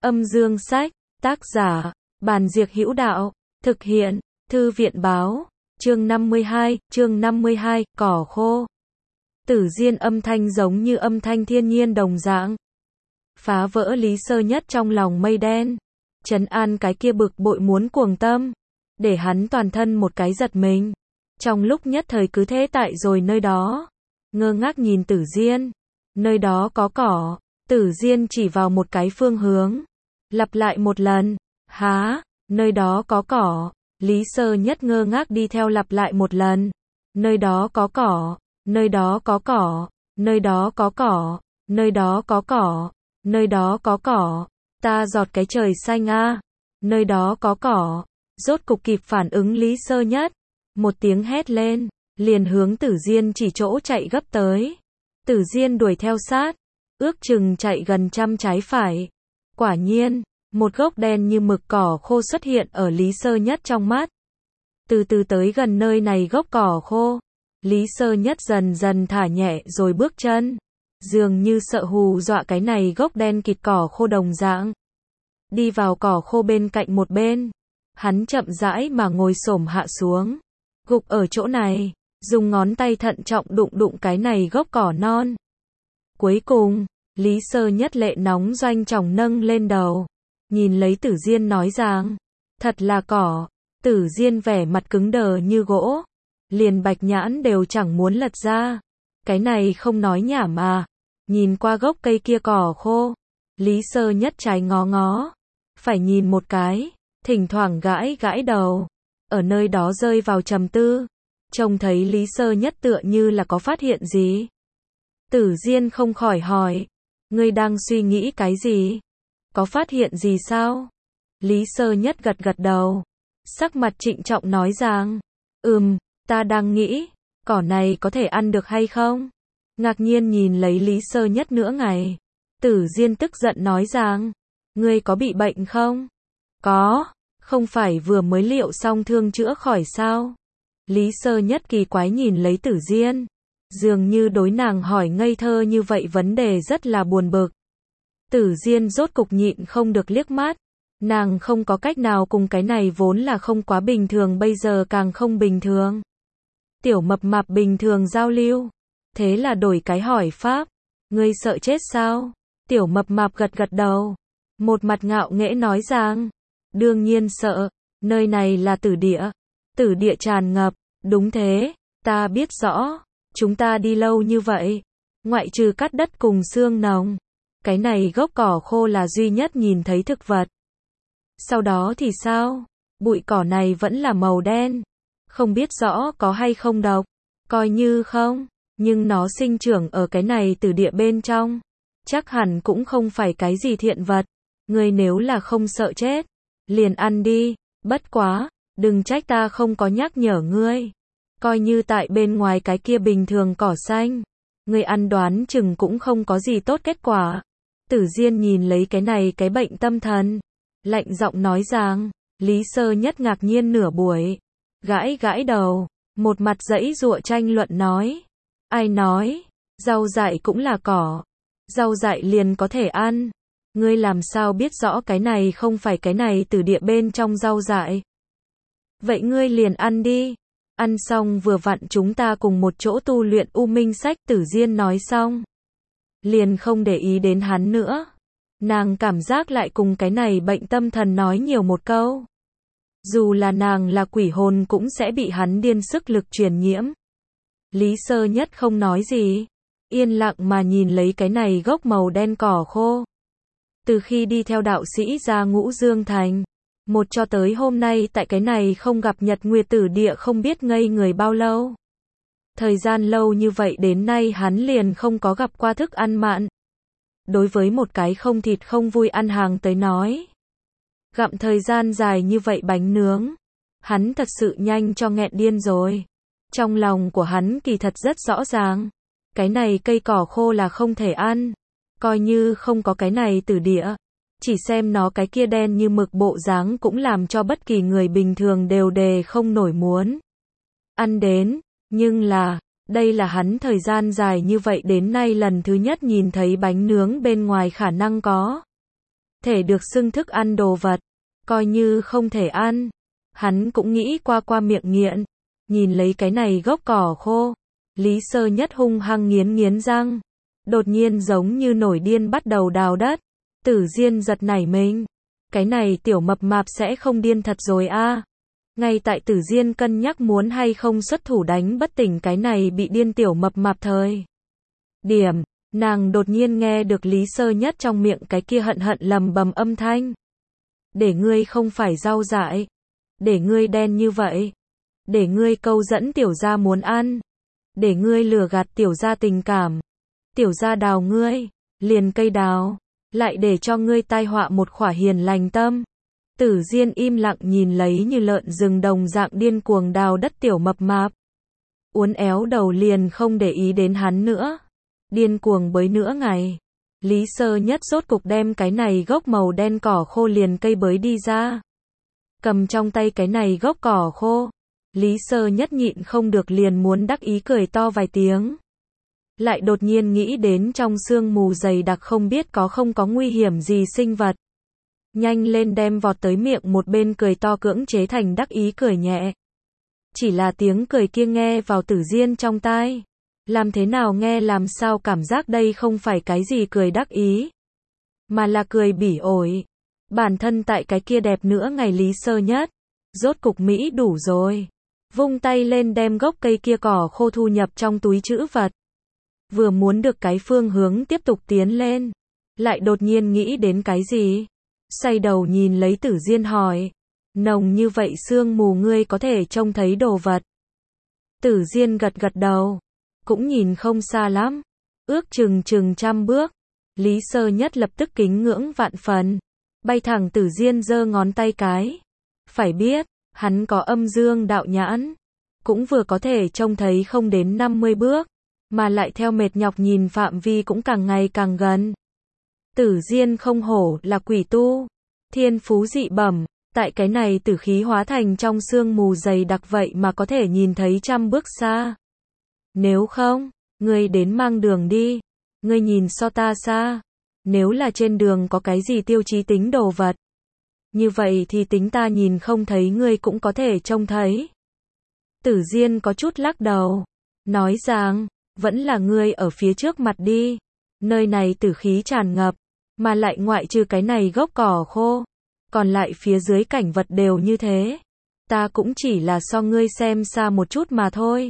Âm dương sách, tác giả, Bàn Diệc Hữu Đạo, thực hiện, Thư viện báo, chương 52, cỏ khô. Tử Diên âm thanh giống như âm thanh thiên nhiên đồng dạng. Phá vỡ Lý Sơ Nhất trong lòng mây đen. Trấn an cái kia bực bội muốn cuồng tâm. Để hắn toàn thân một cái giật mình. Trong lúc nhất thời cứ thế tại rồi nơi đó. Ngơ ngác nhìn Tử Diên. Nơi đó có cỏ. Tử Diên chỉ vào một cái phương hướng. Lặp lại một lần. Há, nơi đó có cỏ. Lý Sơ Nhất ngơ ngác đi theo lặp lại một lần. Nơi đó có cỏ. Nơi đó có cỏ. Nơi đó có cỏ. Nơi đó có cỏ. Nơi đó có cỏ. Ta giọt cái trời xanh a. Nơi đó có cỏ. Rốt cục kịp phản ứng Lý Sơ Nhất. Một tiếng hét lên, liền hướng Tử Diên chỉ chỗ chạy gấp tới. Tử Diên đuổi theo sát, ước chừng chạy gần trăm trái phải. Quả nhiên, một gốc đen như mực cỏ khô xuất hiện ở Lý Sơ Nhất trong mắt. Từ từ tới gần nơi này gốc cỏ khô, Lý Sơ Nhất dần dần thả nhẹ rồi bước chân, dường như sợ hù dọa cái này gốc đen kịt cỏ khô đồng dạng. Đi vào cỏ khô bên cạnh một bên, hắn chậm rãi mà ngồi xổm hạ xuống, gục ở chỗ này, dùng ngón tay thận trọng đụng đụng cái này gốc cỏ non. Cuối cùng, Lý Sơ Nhất lệ nóng doanh trọng nâng lên đầu, nhìn lấy Tử Diên nói rằng, thật là cỏ. Tử Diên vẻ mặt cứng đờ như gỗ, liền bạch nhãn đều chẳng muốn lật ra. Cái này không nói nhảm à. Nhìn qua gốc cây kia cỏ khô, Lý Sơ Nhất trái ngó ngó, phải nhìn một cái, thỉnh thoảng gãi gãi đầu, ở nơi đó rơi vào trầm tư. Trông thấy Lý Sơ Nhất tựa như là có phát hiện gì. Tử Diên không khỏi hỏi, ngươi đang suy nghĩ cái gì? Có phát hiện gì sao? Lý Sơ Nhất gật gật đầu, sắc mặt trịnh trọng nói rằng, ta đang nghĩ, cỏ này có thể ăn được hay không? Ngạc nhiên nhìn lấy Lý Sơ Nhất nửa ngày. Tử Diên tức giận nói rằng, ngươi có bị bệnh không? Có, không phải vừa mới liệu xong thương chữa khỏi sao? Lý Sơ Nhất kỳ quái nhìn lấy Tử Diên, dường như đối nàng hỏi ngây thơ như vậy vấn đề rất là buồn bực. Tử Diên rốt cục nhịn không được liếc mắt, nàng không có cách nào cùng cái này vốn là không quá bình thường bây giờ càng không bình thường. Tiểu mập mạp bình thường giao lưu, thế là đổi cái hỏi pháp, ngươi sợ chết sao? Tiểu mập mạp gật gật đầu, một mặt ngạo nghễ nói rằng, đương nhiên sợ, nơi này là tử địa tràn ngập, đúng thế, ta biết rõ, chúng ta đi lâu như vậy, ngoại trừ cắt đất cùng xương nồng, cái này gốc cỏ khô là duy nhất nhìn thấy thực vật. Sau đó thì sao? Bụi cỏ này vẫn là màu đen, không biết rõ có hay không độc, coi như không, nhưng nó sinh trưởng ở cái này tử địa bên trong, chắc hẳn cũng không phải cái gì thiện vật. Ngươi nếu là không sợ chết, liền ăn đi, bất quá, đừng trách ta không có nhắc nhở ngươi. Coi như tại bên ngoài cái kia bình thường cỏ xanh, ngươi ăn đoán chừng cũng không có gì tốt kết quả. Tử Diên nhìn lấy cái này cái bệnh tâm thần, lạnh giọng nói rằng, Lý Sơ Nhất ngạc nhiên nửa buổi, gãi gãi đầu, một mặt giãy giụa tranh luận nói, ai nói, rau dại cũng là cỏ, rau dại liền có thể ăn, ngươi làm sao biết rõ cái này không phải cái này từ địa bên trong rau dại? Vậy ngươi liền ăn đi, ăn xong vừa vặn chúng ta cùng một chỗ tu luyện U Minh Sách. Tử Diên nói xong, liền không để ý đến hắn nữa. Nàng cảm giác lại cùng cái này bệnh tâm thần nói nhiều một câu. Dù là nàng là quỷ hồn cũng sẽ bị hắn điên sức lực truyền nhiễm. Lý Sơ Nhất không nói gì, yên lặng mà nhìn lấy cái này gốc màu đen cỏ khô. Từ khi đi theo đạo sĩ ra Ngũ Dương Thành, một cho tới hôm nay tại cái này không gặp Nhật Nguyệt Tử Địa không biết ngây người bao lâu. Thời gian lâu như vậy đến nay hắn liền không có gặp qua thức ăn mặn. Đối với một cái không thịt không vui ăn hàng tới nói, gặm thời gian dài như vậy bánh nướng, hắn thật sự nhanh cho nghẹn điên rồi. Trong lòng của hắn kỳ thật rất rõ ràng, cái này cây cỏ khô là không thể ăn, coi như không có cái này tử địa, chỉ xem nó cái kia đen như mực bộ dáng cũng làm cho bất kỳ người bình thường đều đề không nổi muốn ăn đến, nhưng là, đây là hắn thời gian dài như vậy đến nay lần thứ nhất nhìn thấy bánh nướng bên ngoài khả năng có thể được xưng thức ăn đồ vật, coi như không thể ăn. Hắn cũng nghĩ qua miệng nghiện, nhìn lấy cái này gốc cỏ khô, Lý Sơ Nhất hung hăng nghiến răng, đột nhiên giống như nổi điên bắt đầu đào đất. Tử Diên giật nảy mình, cái này tiểu mập mạp sẽ không điên thật rồi a. Ngay tại Tử Diên cân nhắc muốn hay không xuất thủ đánh bất tỉnh cái này bị điên tiểu mập mạp thời điểm, nàng đột nhiên nghe được Lý Sơ Nhất trong miệng cái kia hận lầm bầm âm thanh. Để ngươi không phải rau dại, để ngươi đen như vậy, để ngươi câu dẫn tiểu gia muốn ăn, để ngươi lừa gạt tiểu gia tình cảm, tiểu gia đào ngươi, liền cây đào, lại để cho ngươi tai họa một khỏa hiền lành tâm. Tử Diên im lặng nhìn lấy như lợn rừng đồng dạng điên cuồng đào đất tiểu mập mạp. Uốn éo đầu liền không để ý đến hắn nữa. Điên cuồng bới nửa ngày. Lý Sơ Nhất rốt cục đem cái này gốc màu đen cỏ khô liền cây bới đi ra. Cầm trong tay cái này gốc cỏ khô. Lý Sơ Nhất nhịn không được liền muốn đắc ý cười to vài tiếng. Lại đột nhiên nghĩ đến trong sương mù dày đặc không biết không có nguy hiểm gì sinh vật. Nhanh lên đem vọt tới miệng một bên cười to cưỡng chế thành đắc ý cười nhẹ. Chỉ là tiếng cười kia nghe vào Tử Diên trong tai. Làm thế nào nghe làm sao cảm giác đây không phải cái gì cười đắc ý. Mà là cười bỉ ổi. Bản thân tại cái kia đẹp nữa ngày Lý Sơ Nhất. Rốt cục Mỹ đủ rồi. Vung tay lên đem gốc cây kia cỏ khô thu nhập trong túi trữ vật. Vừa muốn được cái phương hướng tiếp tục tiến lên. Lại đột nhiên nghĩ đến cái gì? Xoay đầu nhìn lấy Tử Diên hỏi. Nồng như vậy sương mù ngươi có thể trông thấy đồ vật. Tử Diên gật đầu. Cũng nhìn không xa lắm. Ước chừng 100 bước. Lý Sơ Nhất lập tức kính ngưỡng vạn phần. Bay thẳng Tử Diên giơ ngón tay cái. Phải biết, hắn có âm dương đạo nhãn. Cũng vừa có thể trông thấy không đến 50 bước. Mà lại theo mệt nhọc nhìn phạm vi cũng càng ngày càng gần. Tử Diên không hổ là quỷ tu. Thiên phú dị bẩm. Tại cái này tử khí hóa thành trong sương mù dày đặc vậy mà có thể nhìn thấy 100 bước xa. Nếu không, ngươi đến mang đường đi. Ngươi nhìn so ta xa. Nếu là trên đường có cái gì tiêu chí tính đồ vật. Như vậy thì tính ta nhìn không thấy ngươi cũng có thể trông thấy. Tử Diên có chút lắc đầu. Nói rằng, vẫn là ngươi ở phía trước mặt đi. Nơi này tử khí tràn ngập. Mà lại ngoại trừ cái này gốc cỏ khô. Còn lại phía dưới cảnh vật đều như thế. Ta cũng chỉ là so ngươi xem xa một chút mà thôi.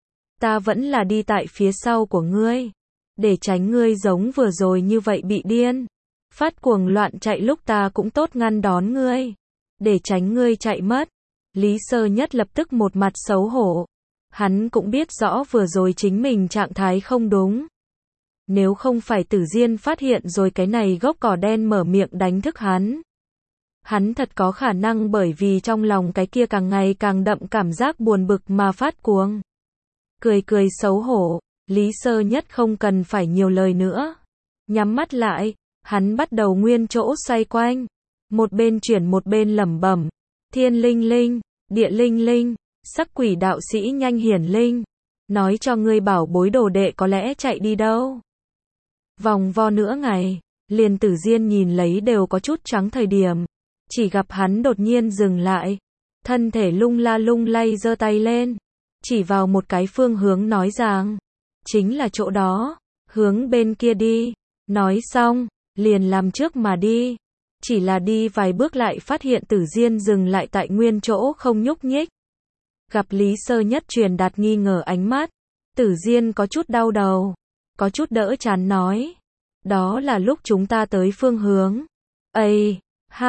Ta vẫn là đi tại phía sau của ngươi. Để tránh ngươi giống vừa rồi như vậy bị điên. Phát cuồng loạn chạy lúc ta cũng tốt ngăn đón ngươi. Để tránh ngươi chạy mất. Lý Sơ Nhất lập tức một mặt xấu hổ. Hắn cũng biết rõ vừa rồi chính mình trạng thái không đúng. Nếu không phải Tử Diên phát hiện rồi cái này gốc cỏ đen mở miệng đánh thức hắn. Hắn thật có khả năng bởi vì trong lòng cái kia càng ngày càng đậm cảm giác buồn bực mà phát cuồng. Cười xấu hổ, Lý Sơ Nhất không cần phải nhiều lời nữa. Nhắm mắt lại, hắn bắt đầu nguyên chỗ xoay quanh. Một bên chuyển một bên lẩm bẩm. Thiên linh linh, địa linh linh, sắc quỷ đạo sĩ nhanh hiển linh. Nói cho ngươi bảo bối đồ đệ có lẽ chạy đi đâu. Vòng vo nửa ngày, liền Tử Diên nhìn lấy đều có chút trắng thời điểm. Chỉ gặp hắn đột nhiên dừng lại. Thân thể lung lay giơ tay lên. Chỉ vào một cái phương hướng nói rằng. Chính là chỗ đó. Hướng bên kia đi. Nói xong, liền làm trước mà đi. Chỉ là đi vài bước lại phát hiện Tử Diên dừng lại tại nguyên chỗ không nhúc nhích. Gặp Lý Sơ Nhất truyền đạt nghi ngờ ánh mắt. Tử Diên có chút đau đầu. Có chút đỡ chán nói. Đó là lúc chúng ta tới phương hướng. Ây,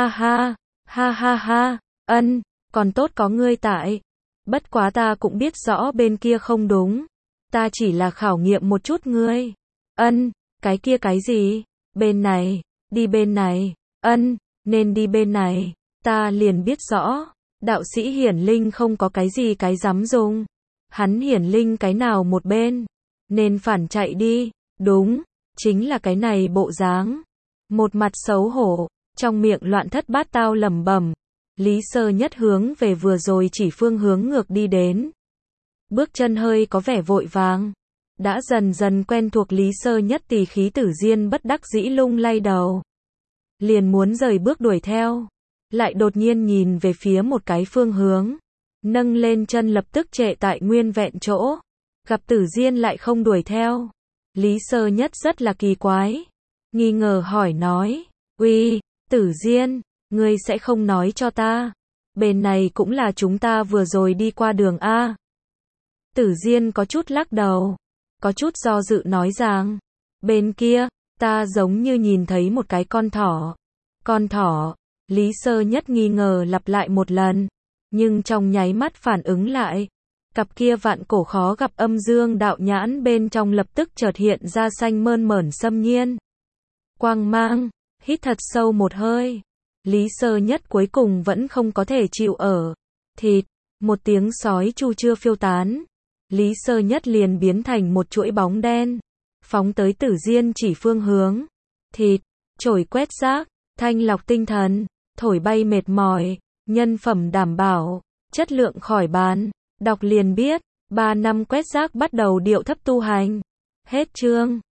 ha, ân, còn tốt có ngươi tại. Bất quá ta cũng biết rõ bên kia không đúng. Ta chỉ là khảo nghiệm một chút ngươi. Ân, cái kia cái gì? Bên này, đi bên này. Ân, nên đi bên này. Ta liền biết rõ. Đạo sĩ hiển linh không có cái gì cái dám dùng. Hắn hiển linh cái nào một bên. Nên phản chạy đi. Đúng, chính là cái này bộ dáng. Một mặt xấu hổ, trong miệng loạn thất bát tao lẩm bẩm. Lý Sơ Nhất hướng về vừa rồi chỉ phương hướng ngược đi đến. Bước chân hơi có vẻ vội vàng. Đã dần dần quen thuộc Lý Sơ Nhất tỳ khí Tử Diên bất đắc dĩ lung lay đầu. liền muốn rời bước đuổi theo, lại đột nhiên nhìn về phía một cái phương hướng, nâng lên chân lập tức trệ tại nguyên vẹn chỗ, gặp Tử Diên lại không đuổi theo. Lý Sơ Nhất rất là kỳ quái, nghi ngờ hỏi nói, uy, Tử Diên, ngươi sẽ không nói cho ta, bên này cũng là chúng ta vừa rồi đi qua đường A. Tử Diên có chút lắc đầu, có chút do dự nói rằng, bên kia, ta giống như nhìn thấy một cái con thỏ. Con thỏ, Lý Sơ Nhất nghi ngờ lặp lại một lần, nhưng trong nháy mắt phản ứng lại, cặp kia vạn cổ khó gặp âm dương đạo nhãn bên trong lập tức chợt hiện ra xanh mơn mởn xâm nhiên quang mang, hít thật sâu một hơi. Lý Sơ Nhất cuối cùng vẫn không có thể chịu ở. Thịt, một tiếng sói chu chưa phiêu tán. Lý Sơ Nhất liền biến thành một chuỗi bóng đen, phóng tới Tử Diên chỉ phương hướng. Thịt, chổi quét rác, thanh lọc tinh thần, thổi bay mệt mỏi, nhân phẩm đảm bảo, chất lượng khỏi bàn. Đọc liền biết, 3 năm quét rác bắt đầu điệu thấp tu hành. Hết chương.